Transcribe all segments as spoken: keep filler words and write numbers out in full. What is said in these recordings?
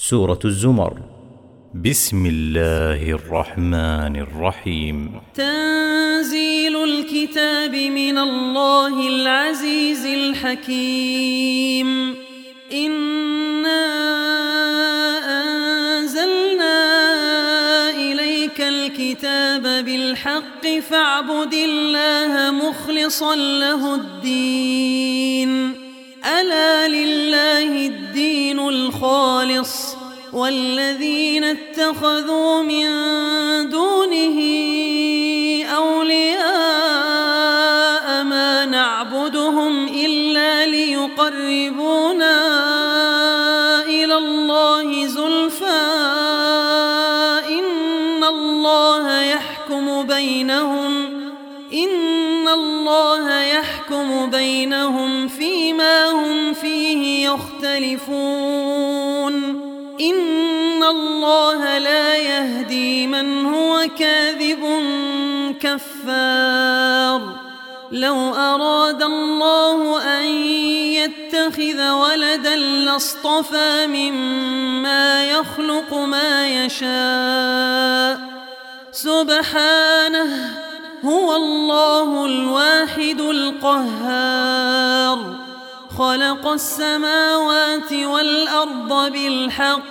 سورة الزمر. بسم الله الرحمن الرحيم. تنزيل الكتاب من الله العزيز الحكيم. إنا أنزلنا إليك الكتاب بالحق فاعبد الله مخلصا له الدين. ألا لله الدين الخالص والذين اتخذوا من دونه أولياء ما نعبدهم إلا ليقربونا إلى الله زلفى إن الله يحكم بينهم إن الله يحكم بينهم فيما هم فيه يختلفون. إن الله لا يهدي من هو كاذب كفار. لو أراد الله أن يتخذ ولدا لاصطفى مما يخلق ما يشاء سبحانه هو الله الواحد القهار. خلق السماوات والأرض بالحق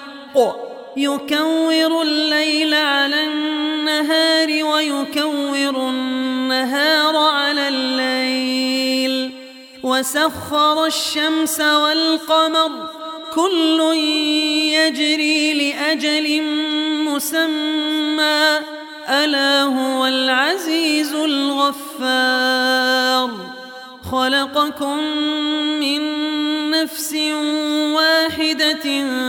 يكور الليل على النهار ويكور النهار على الليل وسخر الشمس والقمر كل يجري لأجل مسمى ألا هو العزيز الغفار. خلقكم من نفس واحدة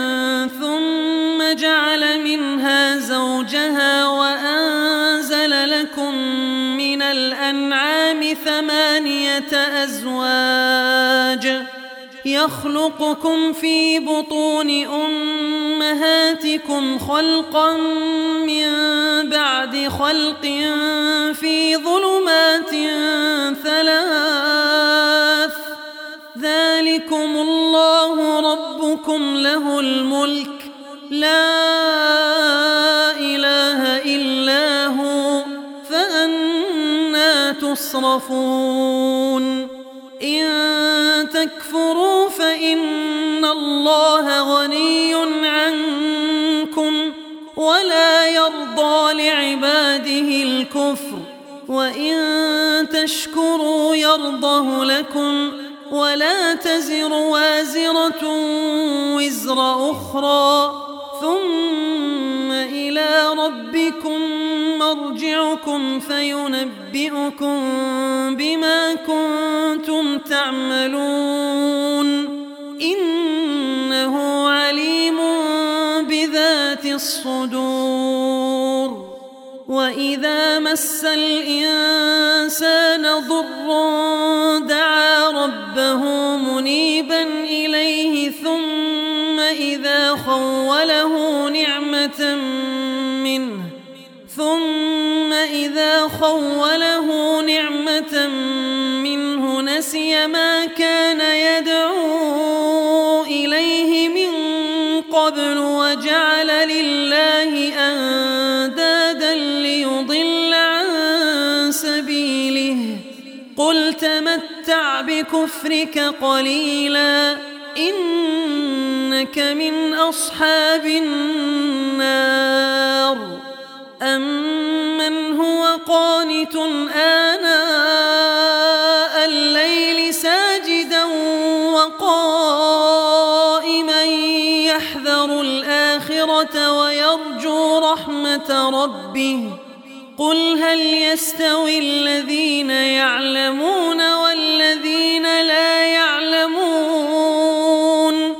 ثم جعل منها زوجها وأنزل لكم من الأنعام ثمانية أزواج يخلقكم في بطون أمهاتكم خلقا من بعد خلق في ظلمات ثلاث ذلكم الله ربكم له الملك لا إله إلا هو فأنى تصرفون. إن تكفروا فإن الله غني عنكم ولا يرضى لعباده الكفر وإن تشكروا يرضه لكم ولا تزر وازرة وزر أخرى ثم إلى ربكم مرجعكم فينبئكم بما كنتم تعملون إنه عليم بذات الصدور. وإذا مس الإنسان ضر دعا ربه منيبا إليه ثم إذا خوله نعمة منه ثم إذا خوله نعمة منه نسي ما كان يدعو إليه من قبل وجعل لله أندادا ليضل عن سبيله. قل تمتع بكفرك قليلا إنك من أصحاب النار. أمن هو قانت آناء الليل ساجدا وقائما يحذر الآخرة ويرجو رحمة ربه قل هل يستوي الذين يعلمون والذين لا يعلمون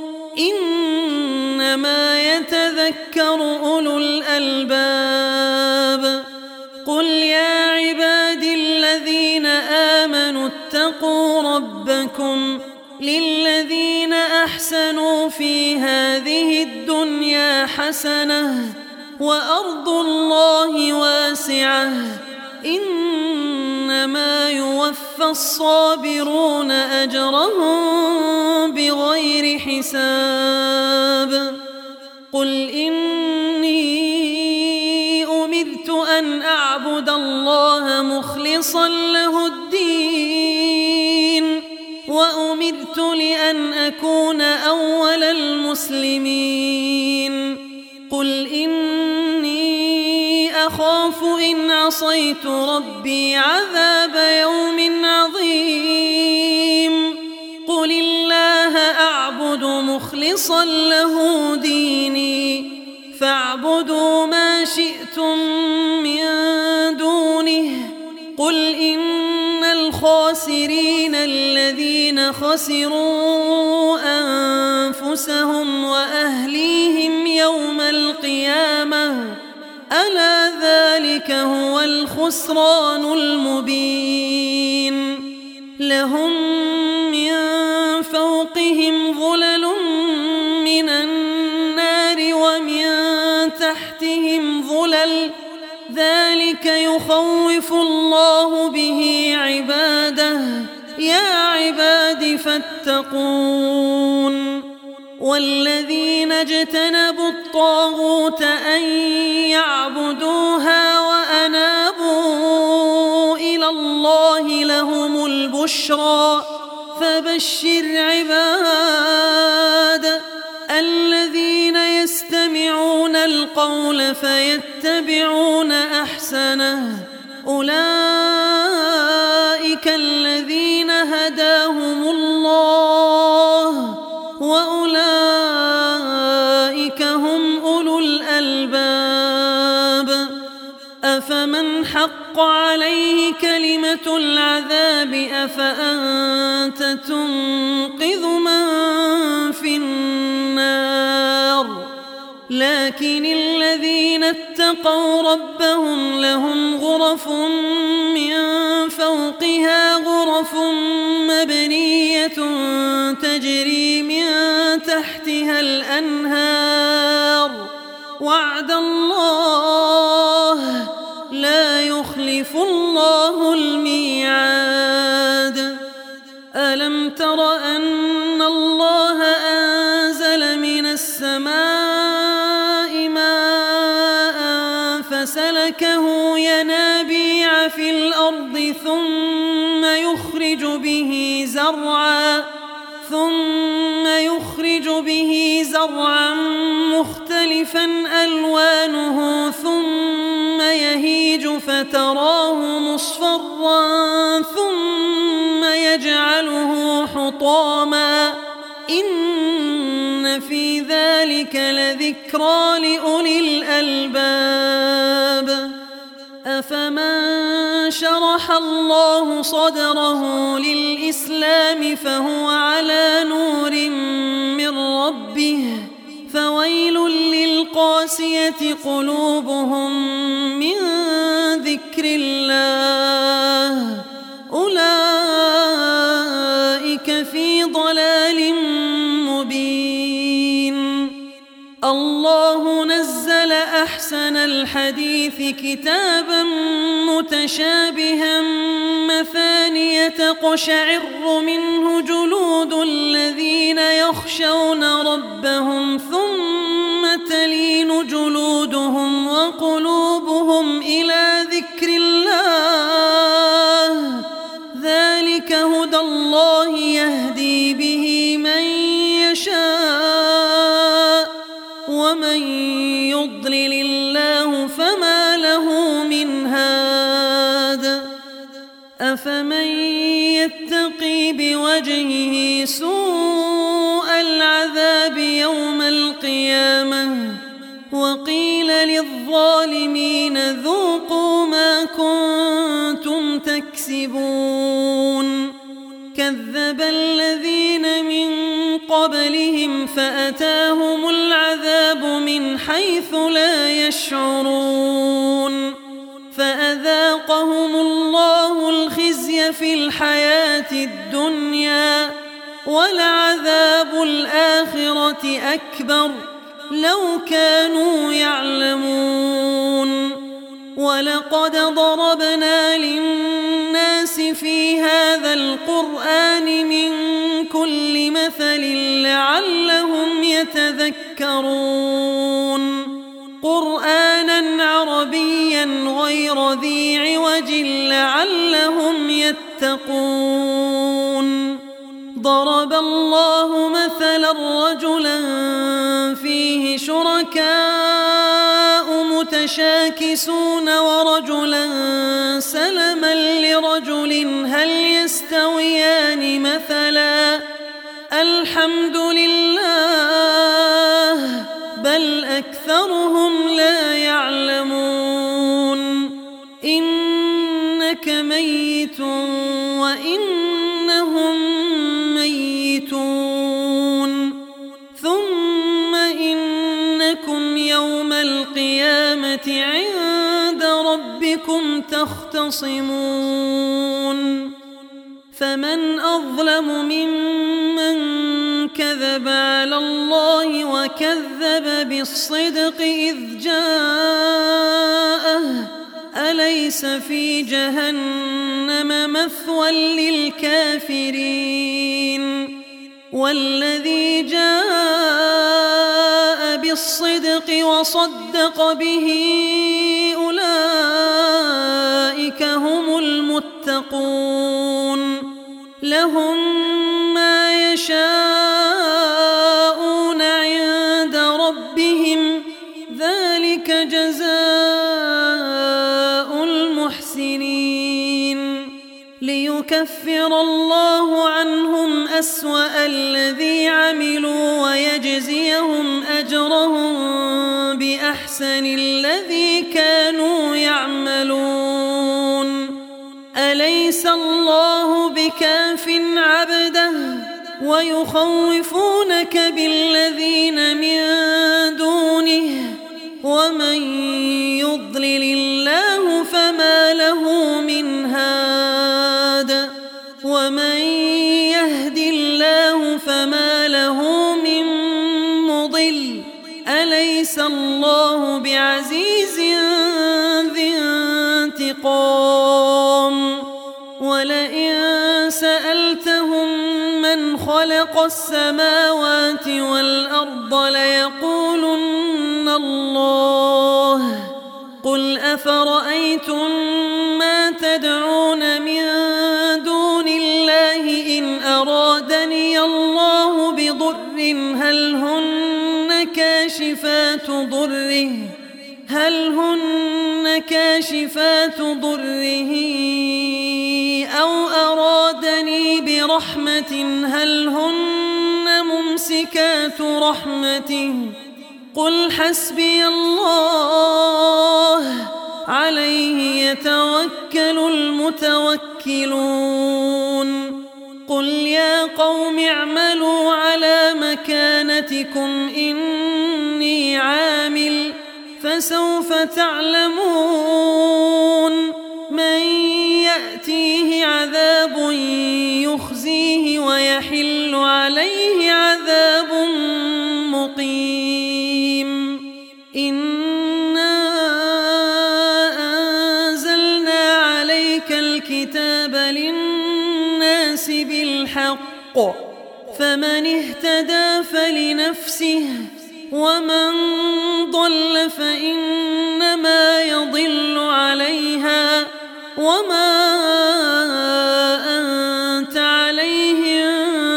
إنما يتذكر أولو الألباب. قل يا عبادي الذين آمنوا اتقوا ربكم للذين أحسنوا في هذه الدنيا حسنة وأرض الله واسعة إنما يوفى الصابرون أجرهم بغير حساب. قل إني أمرت أن أعبد الله مخلصا له الدين وأمرت لأن أكون أول المسلمين قل إني أخاف إن عصيت ربي عذاب يوم عظيم قل الله أعبد مخلصا له ديني فاعبدوا ما شئتم من دونه قل إن الخاسرين الذين خسروا أنفسهم وأهليهم يوم القيامة ألا ذلك هو الخسران المبين لهم من فوقهم ظلل من النار ومن تحتهم ظلل ذلك يخوف الله به عباده يا عباد فاتقون والذين اجتنبوا الطاغوت أن يعبدوها وأنابوا إلى الله لهم البشرى فبشر عباد الذين يستمعون القول فيتبعون أحسنه أولئك الذين هداهم الله وأولئك هم أولو الألباب أفمن حق عليه كلمة العذاب أفأنت تنقذ من في النار لكن الذين اتقوا ربهم لهم غرف من فوقها غرف مبنية تجري من تحتها الأنهار وعد الله لا يخلف الله الميعاد ألم تر أن الله أنزل من السماء ماء فسلكه ينابيع في الأرض ثم يخرج به زرعا ثم يخرج به زرعا مختلفا ألوانه ثم يهيج فتراه مصفرا ثم يجعله حطاما إن في ذلك لذكرى لأولي الألباب أفمن شرح الله صدره للإسلام فهو على نور من ربه فويل للقاسية قلوبهم من ذكر الله أولئك في ضلال مبين الله نزل أحسن الحديث كتابا متشابها مثانية تقشعر منه جلود الذين يخشون ربهم ثم تلين جلودهم وقلوبهم إلى ذكر الله ذلك هدى الله يهدي به من يشاء ومن يضلل الله فما له من هاد أفمن يتقي بوجهه سوء العذاب يوم القيامة وقيل للظالمين ذوقوا ما كنتم تكسبون كذب الذين من قبلهم فأتاهم العذاب من حيث لا يشعرون فأذاقهم الله الخزي في الحياة الدنيا ولعذاب الآخرة أكبر لو كانوا يعلمون ولقد ضربنا للناس في هذا القرآن من كل مثل لعلهم يتذكرون قولا غير ذي عوج لعلهم يتقون. ضرب الله مثلا رجلا فيه شركاء متشاكسون ورجلا سلما لرجل هل يستويان مثلا الحمد لله بل أكثرهم لا يعلمون. إنك ميت وإنهم ميتون ثم إنكم يوم القيامة عند ربكم تختصمون. فمن أظلم ممن كذب على الله وكذب بالصدق إذ جاءه أليس في جهنم مثوى للكافرين. والذي جاء بالصدق وصدق به أولئك هم المتقون. لهم ما يشاءون عند ربهم ذلك جزاء المحسنين. ليكفر الله عنهم أسوأ الذي عملوا ويجزيهم أجرهم بأحسن الذي كانوا يعملون. أليس الله بكاف عبده ويخوفونك بالذين من دونه ومن يضلل الله فما له من هاد ومن يهد الله فما له من مضل. أليس الله بعزيز ذي انتقام. ولئن سألتهم من خلق السماوات والأرض ليقولن الله. قل أفرأيتم ما تدعون من دون الله إن أرادني الله بضر هل هن كاشفات ضره هل هن كاشفات ضره أو أرادني برحمة هل هن ممسكات رحمته. قل حسبي الله عليه يتوكل المتوكلون. قل يا قوم اعملوا على مكانتكم إني عامل فسوف تعلمون من يأتيه عذاب يخزيه ويحل عليه عذاب مقيم. إنا أنزلنا عليك الكتاب للناس بالحق فمن اهتدى فلنفسه ومن ضل فإنما يضل عليها وما أنت عليهم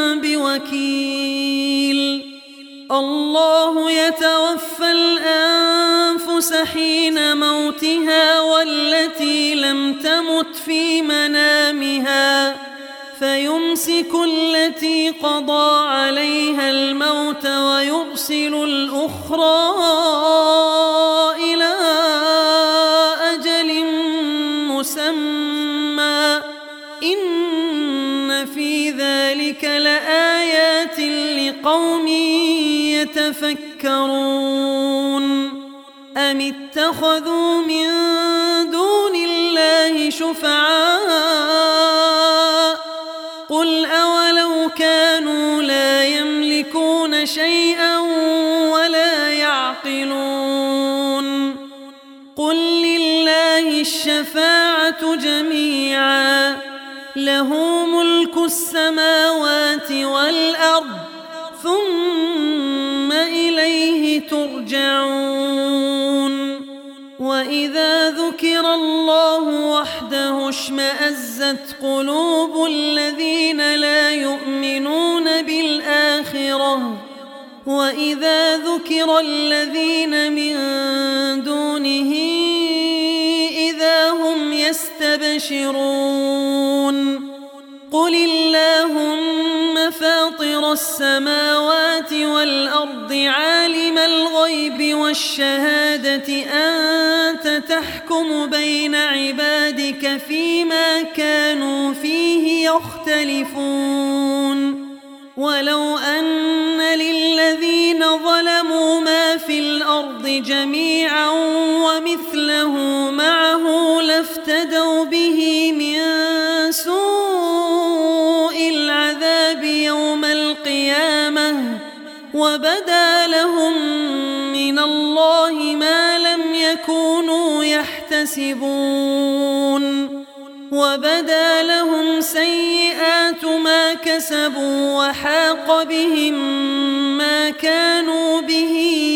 بوكيل. الله يتوفى الأنفس حين موتها والتي لم تمت في منامها فيمسك التي قضى عليها الموت ويرسل الأخرى إلى أجل مسمى. إن في ذلك لآيات لقوم يتفكرون. أم اتخذوا من دون الله شفعاء قل أولو كانوا لا يملكون شيئا ولا يعقلون. قل لله الشفاعة جميعا له ملك السماوات والأرض ثم إليه ترجعون. وإذا ذكر الله وحده اشمأزت قلوب الذين لا يؤمنون بالآخرة وإذا ذكر الذين من دونه إذا هم يستبشرون قل اللهم فاطر السماوات والأرض عالم الغيب والشهادة أنت تحكم بين عبادك فيما كانوا فيه يختلفون ولو أن للذين ظلموا ما في الأرض جميعا ومثله معه لافتدوا به من سوء العذاب يوم القيامة وبدا لهم من الله ما لم يكونوا يحتسبون وبدا لهم سيئات ما كسبوا وحاق بهم ما كانوا به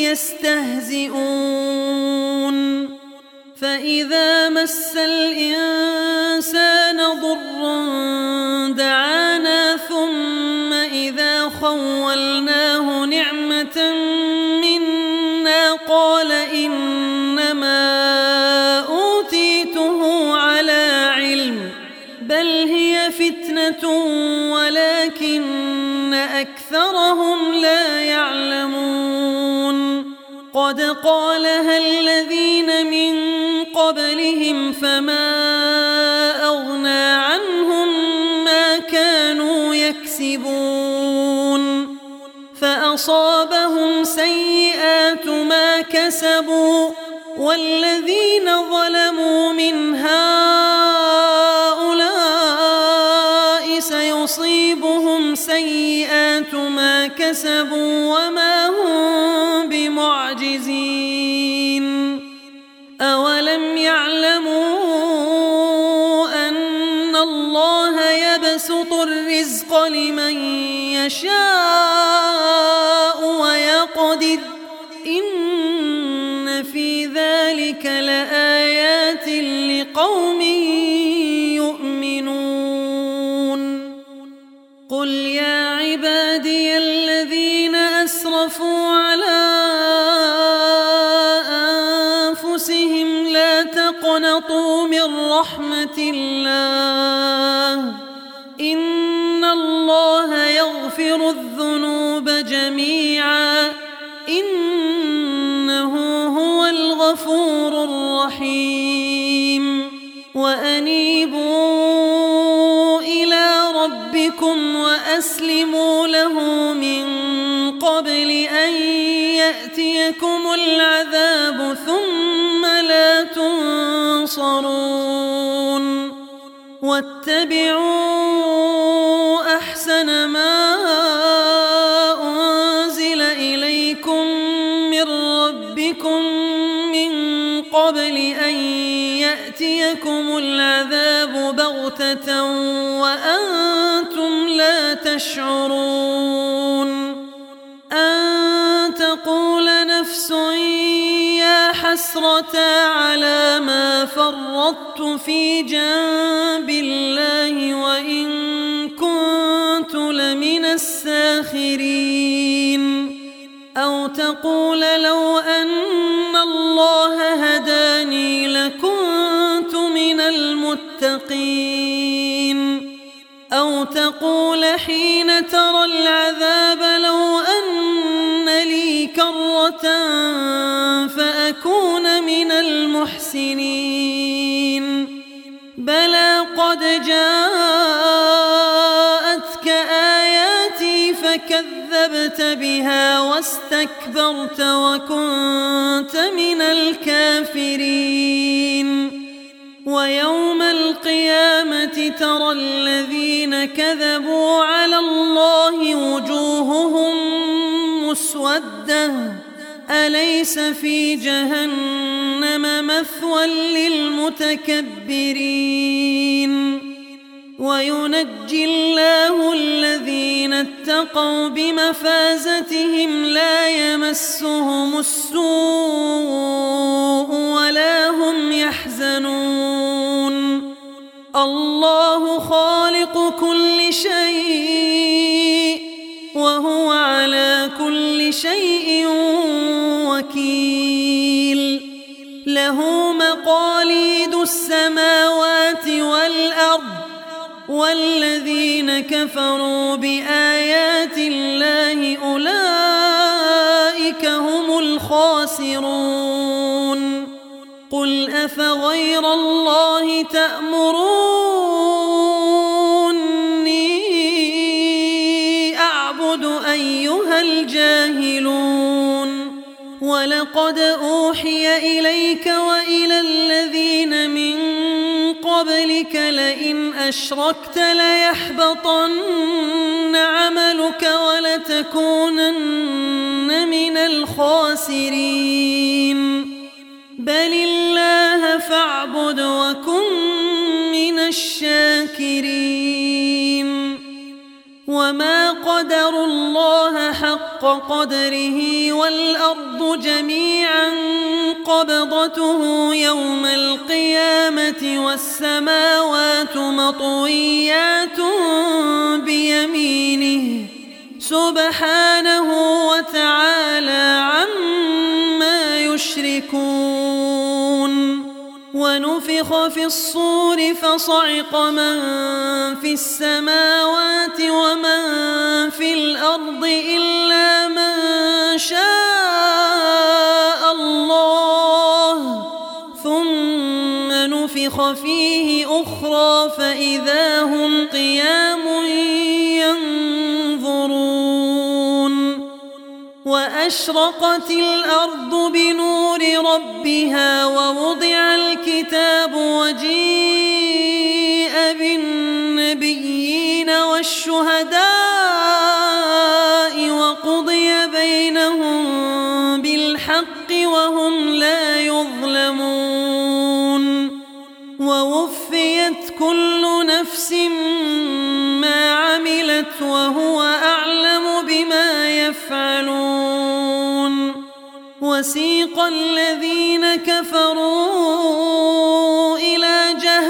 يستهزئون فإذا مس الإنسان ضر دعانا ثم إذا خولناه نعمة منا قال إنما أوتيته على علم بل هي فتنة ولكن أكثرهم لا يعلمون قد قالها الذين من قبلهم فما أغنى عنهم ما كانوا يكسبون فأصابهم سيئات ما كسبوا والذين ظلموا من هؤلاء سيصيبهم سيئات ما كسبوا وما هم بمعجزين أولم يعلموا أن الله يبسط الرزق لمن يشاء ويقدر إن في ذلك لآيات لقوم يؤمنون قل يا عبادي الذين أسرفوا على أنفسهم لا تقنطوا من رحمة الله إن الله يغفر الذنوب جميعا إنه هو الغفور الرحيم وأنيبوا إلى ربكم وأسلموا له من قبل أن يأتيكم العذاب ثم لا تنصرون واتبعوا أحسن ما أنزل إليكم من ربكم من قبل أن يأتيكم العذاب بغتة وأنتم لا تشعرون أن تقول نفس يا حسرة على ما فرطت في جنب الله وإن كنت لمن الساخرين أو تقول لو أن الله هداني لكنت من المتقين أو تقول حين ترى العذاب لو أن لي كرة فأكون من المحسنين بلى قد جاءتك آياتي فكذبت بها واستكبرت وكنت من الكافرين ويوم القيامة ترى الذين كذبوا على الله وجوههم مسودة أليس في جهنم مثوى للمتكبرين وينجي الله الذين اتقوا بمفازتهم لا يمسهم السوء ولا وكيل له مقاليد السماوات والأرض والذين كفروا بآيات الله أولئك هم الخاسرون قل أفغير الله تأمروني أعبد أيها الجاهلون ولقد أوحي إليك وإلى الذين من قبلك لئن أشركت ليحبطن عملك ولتكونن من الخاسرين بل الله فاعبد وكن من الشاكرين وما قدروا الله حق قدره والأرض جميعا قبضته يوم القيامة والسماوات مطويات بيمينه سبحانه وتعالى عما يشركون ونفخ في الصور فصعق من في السماوات ومن في الأرض إلا من شاء الله ثم نفخ فيه أخرى فإذا هم قيام ينظرون وأشرقت الأرض بنور ربها ووضع الكتاب وجيء بالنبيين والشهداء وقضي بينهم بالحق وهم لا يظلمون ووفيت كل نفس ما عملت وهو أعلم بما يفعلون وسيق الذين كفروا إلى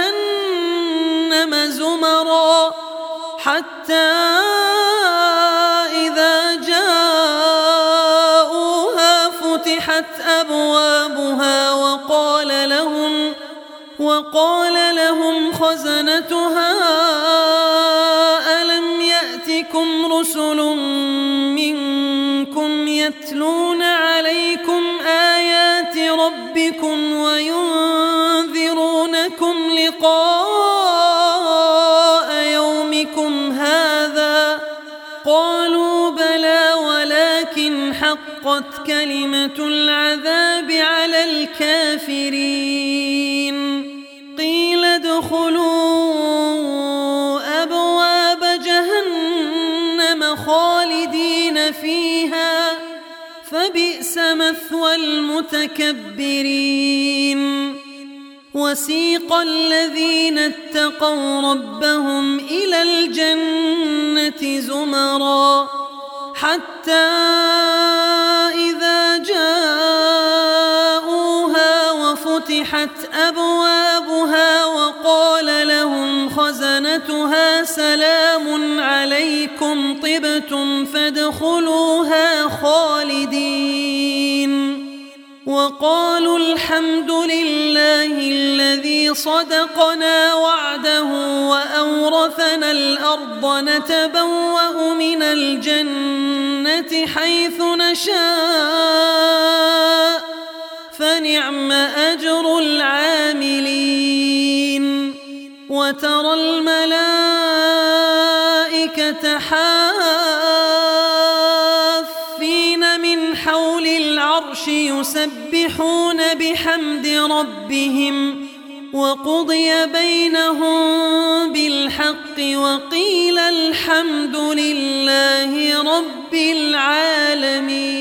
جهنم زمرا حتى إذا جاءوها فتحت أبوابها وقال لهم وقال لهم خزنتها ألم يأتكم رسل منكم يتلون عليكم آيات ربكم وينذرونكم لقاء يومكم هذا قالوا بلى ولكن حقت كلمة العذاب على الكافرين قيل ادخلوا أبواب جهنم خالدين فيها فبئس مثوى المتكبرين وسيق الذين اتقوا ربهم إلى الجنة زمرا حتى إذا جاءوها وفتحت أبوابها وقال لهم خزنتها سلام عليكم طبتم فادخلوها خالدين وقالوا الحمد لله الذي صدقنا وعده وأورثنا الأرض نتبوأ من الجنة حيث نشاء فنعم أجر العاملين وترى الملائكة حافين من حول العرش يسبحون بحمد ربهم وقضي بينهم بالحق وقيل الحمد لله رب العالمين.